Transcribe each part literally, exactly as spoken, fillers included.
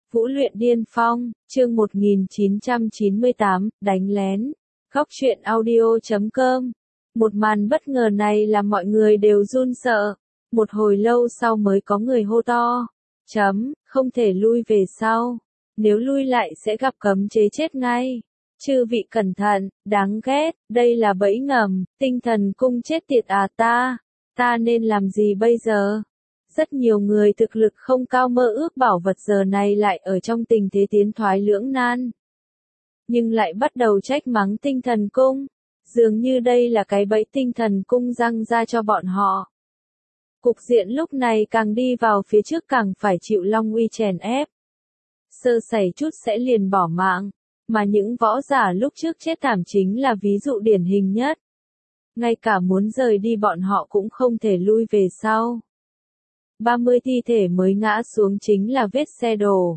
Vũ luyện điên phong, chương một nghìn chín trăm chín mươi tám, đánh lén. Góc truyện audio chấm com. Một màn bất ngờ này làm mọi người đều run sợ. Một hồi lâu sau mới có người hô to. Chấm, không thể lui về sau. Nếu lui lại sẽ gặp cấm chế chết ngay. Chư vị cẩn thận, đáng ghét, đây là bẫy ngầm, tinh thần cung chết tiệt à ta. Ta nên làm gì bây giờ? Rất nhiều người thực lực không cao mơ ước bảo vật giờ này lại ở trong tình thế tiến thoái lưỡng nan. Nhưng lại bắt đầu trách mắng tinh thần cung. Dường như đây là cái bẫy tinh thần cung răng ra cho bọn họ. Cục diện lúc này càng đi vào phía trước càng phải chịu long uy chèn ép. Sơ sẩy chút sẽ liền bỏ mạng. Mà những võ giả lúc trước chết thảm chính là ví dụ điển hình nhất. Ngay cả muốn rời đi bọn họ cũng không thể lui về sau. ba mươi thi thể mới ngã xuống chính là vết xe đổ.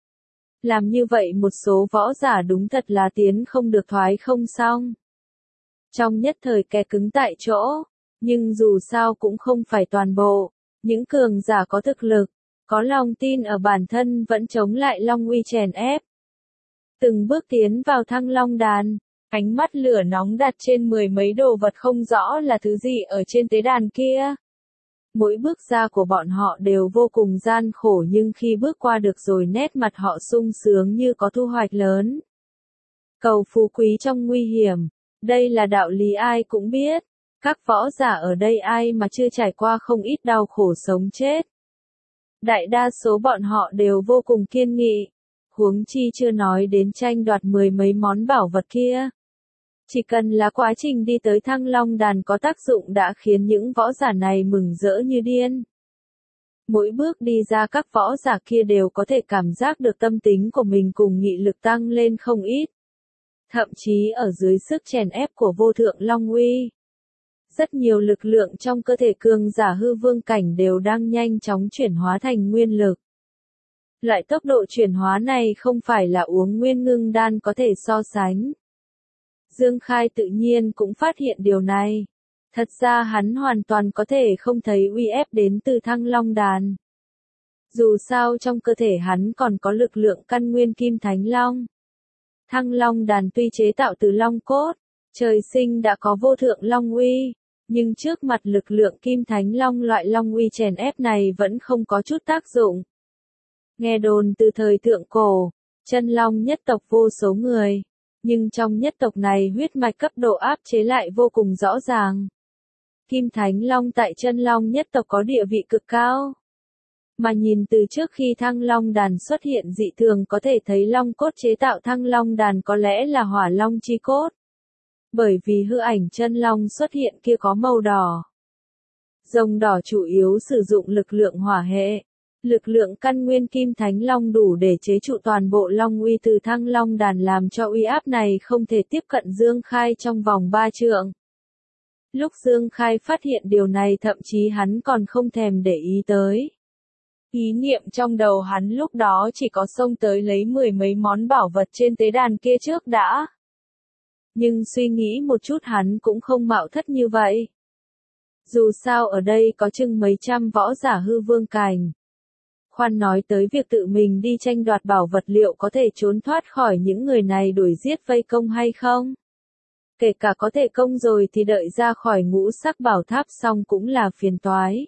Làm như vậy một số võ giả đúng thật là tiến không được thoái không xong. Trong nhất thời kè cứng tại chỗ, nhưng dù sao cũng không phải toàn bộ, những cường giả có thực lực, có lòng tin ở bản thân vẫn chống lại long uy chèn ép. Từng bước tiến vào Thăng Long đàn, ánh mắt lửa nóng đặt trên mười mấy đồ vật không rõ là thứ gì ở trên tế đàn kia. Mỗi bước ra của bọn họ đều vô cùng gian khổ nhưng khi bước qua được rồi nét mặt họ sung sướng như có thu hoạch lớn. Cầu phú quý trong nguy hiểm, đây là đạo lý ai cũng biết. Các võ giả ở đây ai mà chưa trải qua không ít đau khổ sống chết. Đại đa số bọn họ đều vô cùng kiên nghị. Huống chi chưa nói đến tranh đoạt mười mấy món bảo vật kia. Chỉ cần là quá trình đi tới Thăng Long đàn có tác dụng đã khiến những võ giả này mừng rỡ như điên. Mỗi bước đi ra các võ giả kia đều có thể cảm giác được tâm tính của mình cùng nghị lực tăng lên không ít. Thậm chí ở dưới sức chèn ép của vô thượng long uy. Rất nhiều lực lượng trong cơ thể cường giả hư vương cảnh đều đang nhanh chóng chuyển hóa thành nguyên lực. Loại tốc độ chuyển hóa này không phải là uống nguyên ngưng đan có thể so sánh. Dương Khai tự nhiên cũng phát hiện điều này. Thật ra hắn hoàn toàn có thể không thấy uy ép đến từ Thăng Long đàn. Dù sao trong cơ thể hắn còn có lực lượng căn nguyên kim thánh long. Thăng Long đàn tuy chế tạo từ long cốt, trời sinh đã có vô thượng long uy, nhưng trước mặt lực lượng kim thánh long loại long uy chèn ép này vẫn không có chút tác dụng. Nghe đồn từ thời thượng cổ, chân long nhất tộc vô số người. Nhưng trong nhất tộc này huyết mạch cấp độ áp chế lại vô cùng rõ ràng. Kim Thánh Long tại chân long nhất tộc có địa vị cực cao. Mà nhìn từ trước khi Thăng Long đàn xuất hiện dị thường có thể thấy long cốt chế tạo Thăng Long đàn có lẽ là hỏa long chi cốt. Bởi vì hư ảnh chân long xuất hiện kia có màu đỏ. Rồng đỏ chủ yếu sử dụng lực lượng hỏa hệ. Lực lượng căn nguyên kim thánh long đủ để chế trụ toàn bộ long uy từ Thăng Long đàn làm cho uy áp này không thể tiếp cận Dương Khai trong vòng ba trượng. Lúc Dương Khai phát hiện điều này thậm chí hắn còn không thèm để ý tới. Ý niệm trong đầu hắn lúc đó chỉ có xông tới lấy mười mấy món bảo vật trên tế đàn kia trước đã. Nhưng suy nghĩ một chút hắn cũng không mạo thất như vậy. Dù sao ở đây có chừng mấy trăm võ giả hư vương cảnh. Khoan nói tới việc tự mình đi tranh đoạt bảo vật liệu có thể trốn thoát khỏi những người này đuổi giết vây công hay không? Kể cả có thể công rồi thì đợi ra khỏi ngũ sắc bảo tháp xong cũng là phiền toái.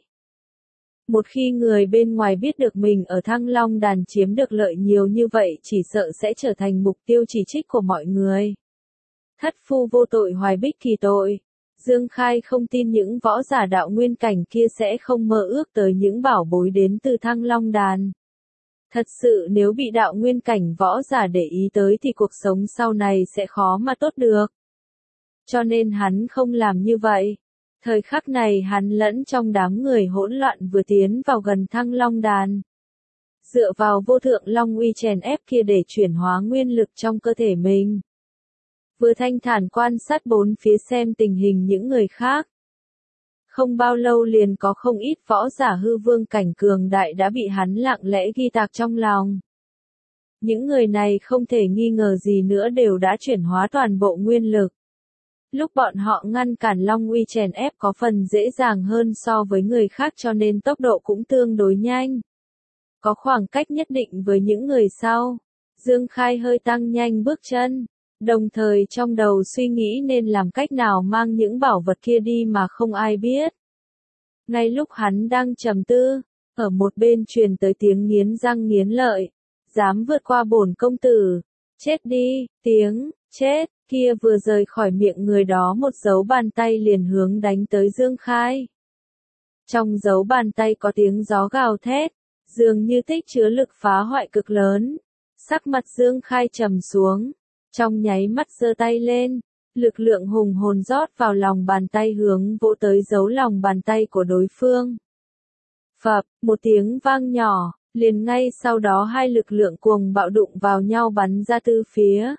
Một khi người bên ngoài biết được mình ở Thăng Long đàn chiếm được lợi nhiều như vậy chỉ sợ sẽ trở thành mục tiêu chỉ trích của mọi người. Thất phu vô tội hoài bích kỳ tội. Dương Khai không tin những võ giả đạo nguyên cảnh kia sẽ không mơ ước tới những bảo bối đến từ Thăng Long đàn. Thật sự nếu bị đạo nguyên cảnh võ giả để ý tới thì cuộc sống sau này sẽ khó mà tốt được. Cho nên hắn không làm như vậy. Thời khắc này hắn lẫn trong đám người hỗn loạn vừa tiến vào gần Thăng Long đàn. Dựa vào vô thượng long uy chèn ép kia để chuyển hóa nguyên lực trong cơ thể mình. Vừa thanh thản quan sát bốn phía xem tình hình những người khác. Không bao lâu liền có không ít võ giả hư vương cảnh cường đại đã bị hắn lặng lẽ ghi tạc trong lòng. Những người này không thể nghi ngờ gì nữa đều đã chuyển hóa toàn bộ nguyên lực. Lúc bọn họ ngăn cản long uy chèn ép có phần dễ dàng hơn so với người khác cho nên tốc độ cũng tương đối nhanh. có khoảng cách nhất định với những người sau. Dương Khai hơi tăng nhanh bước chân, đồng thời trong đầu suy nghĩ nên làm cách nào mang những bảo vật kia đi mà không ai biết. Ngay lúc hắn đang trầm tư, ở một bên truyền tới tiếng nghiến răng nghiến lợi, dám vượt qua bổn công tử, chết đi, tiếng, chết, kia vừa rời khỏi miệng người đó một dấu bàn tay liền hướng đánh tới Dương Khai. Trong dấu bàn tay có tiếng gió gào thét, dường như tích chứa lực phá hoại cực lớn. Sắc mặt Dương Khai trầm xuống, trong nháy mắt giơ tay lên, lực lượng hùng hồn rót vào lòng bàn tay hướng vỗ tới dấu lòng bàn tay của đối phương. Phập, một tiếng vang nhỏ, liền ngay sau đó hai lực lượng cuồng bạo đụng vào nhau bắn ra từ phía.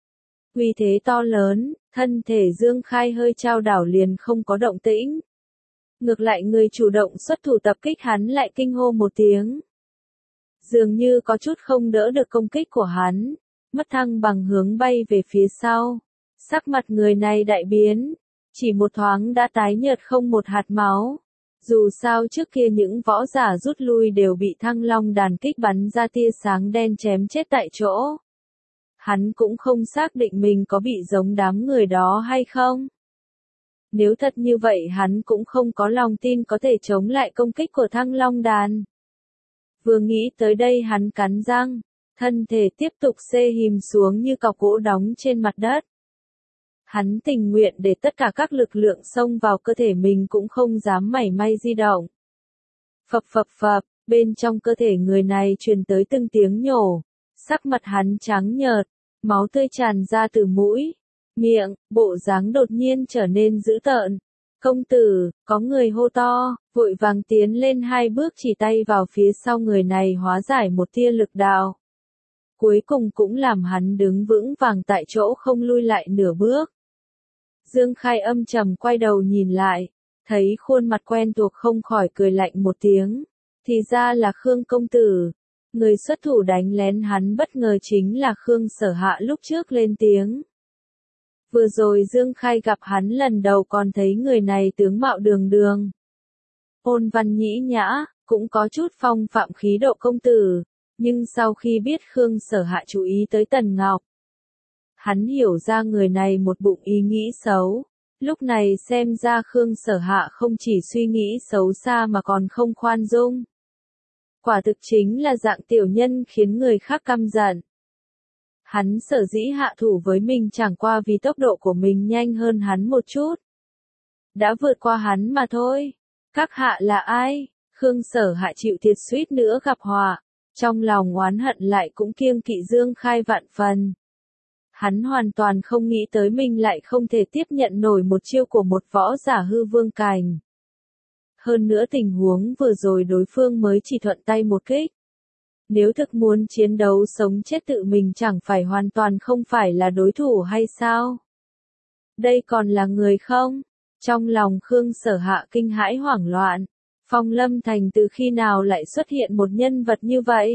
Uy thế to lớn, thân thể Dương Khai hơi chao đảo liền không có động tĩnh. Ngược lại người chủ động xuất thủ tập kích hắn lại kinh hô một tiếng. Dường như có chút không đỡ được công kích của hắn, mất thăng bằng hướng bay về phía sau. Sắc mặt người này đại biến, chỉ một thoáng đã tái nhợt không một hạt máu. Dù sao trước kia những võ giả rút lui đều bị Thăng Long đàn kích bắn ra tia sáng đen chém chết tại chỗ. Hắn cũng không xác định mình có bị giống đám người đó hay không. Nếu thật như vậy hắn cũng không có lòng tin có thể chống lại công kích của Thăng Long đàn. Vừa nghĩ tới đây hắn cắn răng, thân thể tiếp tục xê hìm xuống như cọc gỗ đóng trên mặt đất. Hắn tình nguyện để tất cả các lực lượng xông vào cơ thể mình cũng không dám mảy may di động. Phập phập phập, bên trong cơ thể người này truyền tới từng tiếng nhổ, sắc mặt hắn trắng nhợt, máu tươi tràn ra từ mũi, miệng, bộ dáng đột nhiên trở nên dữ tợn. Công tử, có người hô to, vội vàng tiến lên hai bước chỉ tay vào phía sau người này hóa giải một tia lực đạo. Cuối cùng cũng làm hắn đứng vững vàng tại chỗ không lui lại nửa bước. Dương Khai âm trầm quay đầu nhìn lại, thấy khuôn mặt quen thuộc không khỏi cười lạnh một tiếng. Thì ra là Khương công tử. Người xuất thủ đánh lén hắn bất ngờ chính là Khương Sở Hạ lúc trước lên tiếng. Vừa rồi Dương Khai gặp hắn lần đầu còn thấy người này tướng mạo đường đường. Ôn văn nhĩ nhã, cũng có chút phong phạm khí độ công tử, nhưng sau khi biết Khương Sở Hạ chú ý tới Tần Ngọc, hắn hiểu ra người này một bụng ý nghĩ xấu, lúc này xem ra Khương Sở Hạ không chỉ suy nghĩ xấu xa mà còn không khoan dung. Quả thực chính là dạng tiểu nhân khiến người khác căm giận. Hắn sở dĩ hạ thủ với mình chẳng qua vì tốc độ của mình nhanh hơn hắn một chút. Đã vượt qua hắn mà thôi. Các hạ là ai? Khương Sở Hạ chịu thiệt suýt nữa gặp họa. Trong lòng oán hận lại cũng kiêng kỵ Dương Khai vạn phần. Hắn hoàn toàn không nghĩ tới mình lại không thể tiếp nhận nổi một chiêu của một võ giả hư vương cảnh. Hơn nữa tình huống vừa rồi đối phương mới chỉ thuận tay một kích. Nếu thực muốn chiến đấu sống chết tự mình chẳng phải hoàn toàn không phải là đối thủ hay sao? Đây còn là người không? Trong lòng Khương Sở Hạ kinh hãi hoảng loạn. Phong Lâm Thành từ khi nào lại xuất hiện một nhân vật như vậy?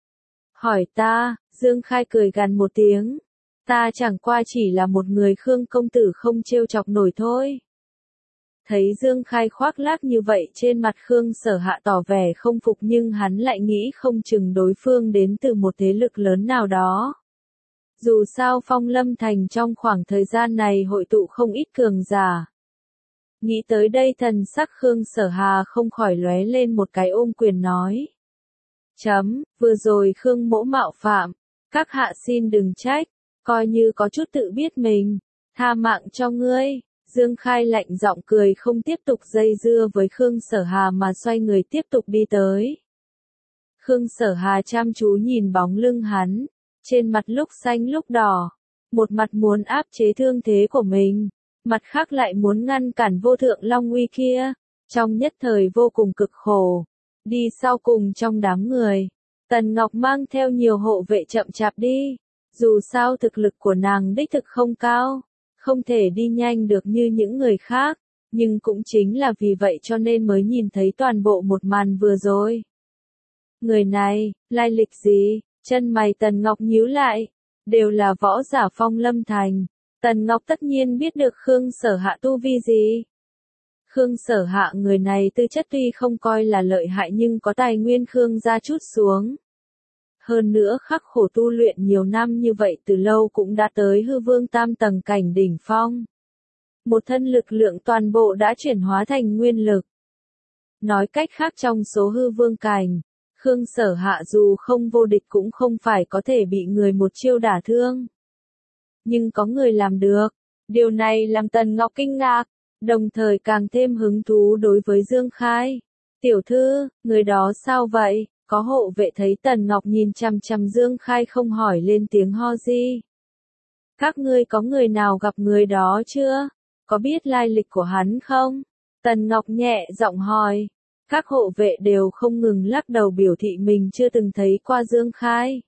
Hỏi ta, Dương Khai cười gằn một tiếng. Ta chẳng qua chỉ là một người Khương công tử không trêu chọc nổi thôi. Thấy Dương Khai khoác lác như vậy trên mặt Khương Sở Hạ tỏ vẻ không phục nhưng hắn lại nghĩ không chừng đối phương đến từ một thế lực lớn nào đó. Dù sao Phong Lâm Thành trong khoảng thời gian này hội tụ không ít cường giả. Nghĩ tới đây thần sắc Khương Sở Hà không khỏi lóe lên một cái ôm quyền nói. Chấm, vừa rồi Khương mỗ mạo phạm, các hạ xin đừng trách, coi như có chút tự biết mình, tha mạng cho ngươi. Dương Khai lạnh giọng cười không tiếp tục dây dưa với Khương Sở Hà mà xoay người tiếp tục đi tới. Khương Sở Hà chăm chú nhìn bóng lưng hắn, trên mặt lúc xanh lúc đỏ, một mặt muốn áp chế thương thế của mình, mặt khác lại muốn ngăn cản vô thượng long uy kia, trong nhất thời vô cùng cực khổ. Đi sau cùng trong đám người, Tần Ngọc mang theo nhiều hộ vệ chậm chạp đi, dù sao thực lực của nàng đích thực không cao. Không thể đi nhanh được như những người khác, nhưng cũng chính là vì vậy cho nên mới nhìn thấy toàn bộ một màn vừa rồi. Người này, lai lịch gì? Chân mày Tần Ngọc nhíu lại, đều là võ giả Phong Lâm Thành. Tần Ngọc tất nhiên biết được Khương Sở Hạ tu vi gì. Khương Sở Hạ người này tư chất tuy không coi là lợi hại nhưng có tài nguyên Khương gia chút xuống. Hơn nữa khắc khổ tu luyện nhiều năm như vậy từ lâu cũng đã tới hư vương tam tầng cảnh đỉnh phong. Một thân lực lượng toàn bộ đã chuyển hóa thành nguyên lực. Nói cách khác trong số hư vương cảnh, Khương Sở Hạ dù không vô địch cũng không phải có thể bị người một chiêu đả thương. Nhưng có người làm được, điều này làm Tần Ngọc kinh ngạc, đồng thời càng thêm hứng thú đối với Dương Khai. Tiểu thư, người đó sao vậy? Có hộ vệ thấy Tần Ngọc nhìn chằm chằm Dương Khai không hỏi lên tiếng ho gì. Các ngươi có người nào gặp người đó chưa? Có biết lai lịch của hắn không? Tần Ngọc nhẹ giọng hỏi. Các hộ vệ đều không ngừng lắc đầu biểu thị mình chưa từng thấy qua Dương Khai.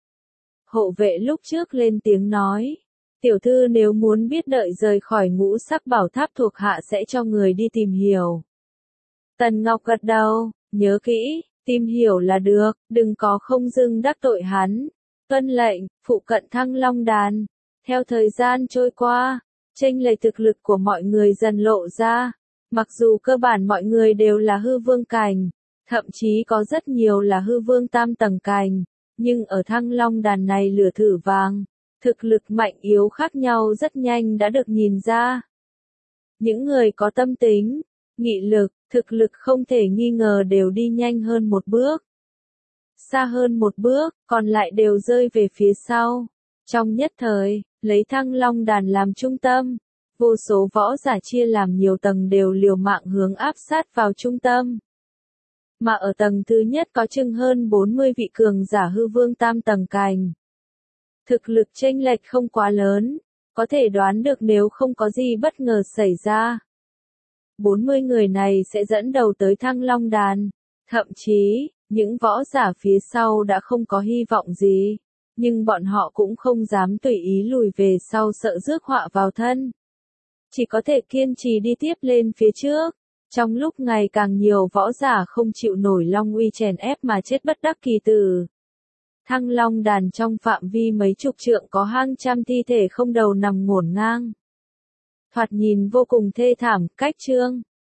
Hộ vệ lúc trước lên tiếng nói. Tiểu thư nếu muốn biết đợi rời khỏi ngũ sắc bảo tháp thuộc hạ sẽ cho người đi tìm hiểu. Tần Ngọc gật đầu, nhớ kỹ, tìm hiểu là được, đừng có không dưng đắc tội hắn. Tuân lệnh, phụ cận Thăng Long Đàn. Theo thời gian trôi qua, chênh lệch thực lực của mọi người dần lộ ra. Mặc dù cơ bản mọi người đều là hư vương cảnh, thậm chí có rất nhiều là hư vương tam tầng cảnh, nhưng ở Thăng Long Đàn này lửa thử vàng, thực lực mạnh yếu khác nhau rất nhanh đã được nhìn ra. Những người có tâm tính, nghị lực, thực lực không thể nghi ngờ đều đi nhanh hơn một bước. Xa hơn một bước, còn lại đều rơi về phía sau. Trong nhất thời, lấy Thăng Long Đàn làm trung tâm, vô số võ giả chia làm nhiều tầng đều liều mạng hướng áp sát vào trung tâm. Mà ở tầng thứ nhất có chừng hơn bốn mươi vị cường giả hư vương tam tầng cảnh. Thực lực chênh lệch không quá lớn, có thể đoán được nếu không có gì bất ngờ xảy ra. bốn mươi người này sẽ dẫn đầu tới Thăng Long Đàn, thậm chí, những võ giả phía sau đã không có hy vọng gì, nhưng bọn họ cũng không dám tùy ý lùi về sau sợ rước họa vào thân. Chỉ có thể kiên trì đi tiếp lên phía trước, trong lúc ngày càng nhiều võ giả không chịu nổi long uy chèn ép mà chết bất đắc kỳ tử. Thăng Long Đàn trong phạm vi mấy chục trượng có hàng trăm thi thể không đầu nằm ngổn ngang. Thoạt nhìn vô cùng thê thảm, cách chương.